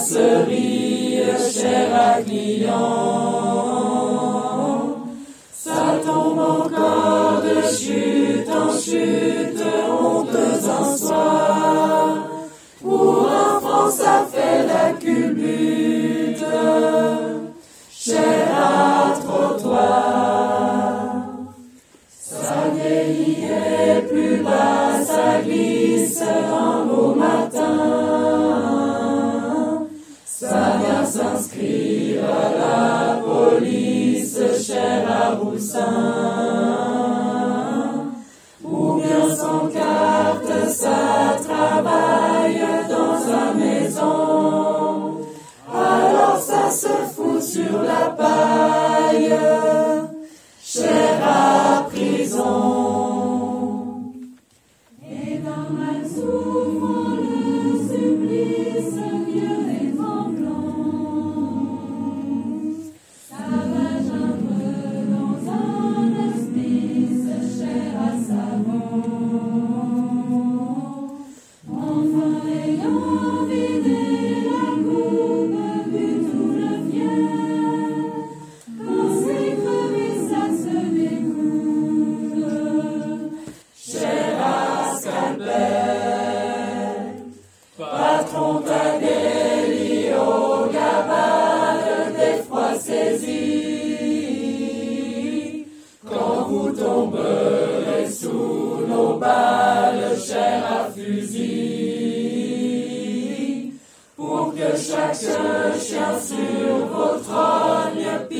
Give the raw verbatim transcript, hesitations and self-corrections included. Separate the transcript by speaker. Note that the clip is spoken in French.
Speaker 1: brasserie, cher à client. Ça tombe encore de chute en chute, honteuse en soi. Pour enfants, ça fait la culbute, cher à trottoir. Ça vieillit et plus bas, ça glisse en beau matin. Ça vient s'inscrire à la police, cher à Roussin. Ou bien sans carte, ça travaille dans sa maison. Alors ça se fout sur la paille, cher à prison. Et dans ma souffrant le supplice vieux et tremblant, ça va geindre dans un hospice, cher à savon. Enfin ayant vidé la coupe, bu tout le fiel, quand c'est crevé, ça se découpe, cher à scalpel. Patron Tadelli au gabane, d'effroi saisi, quand vous tomberez sous nos balles, cher à fusil, pour que chaque chien sur vos trognes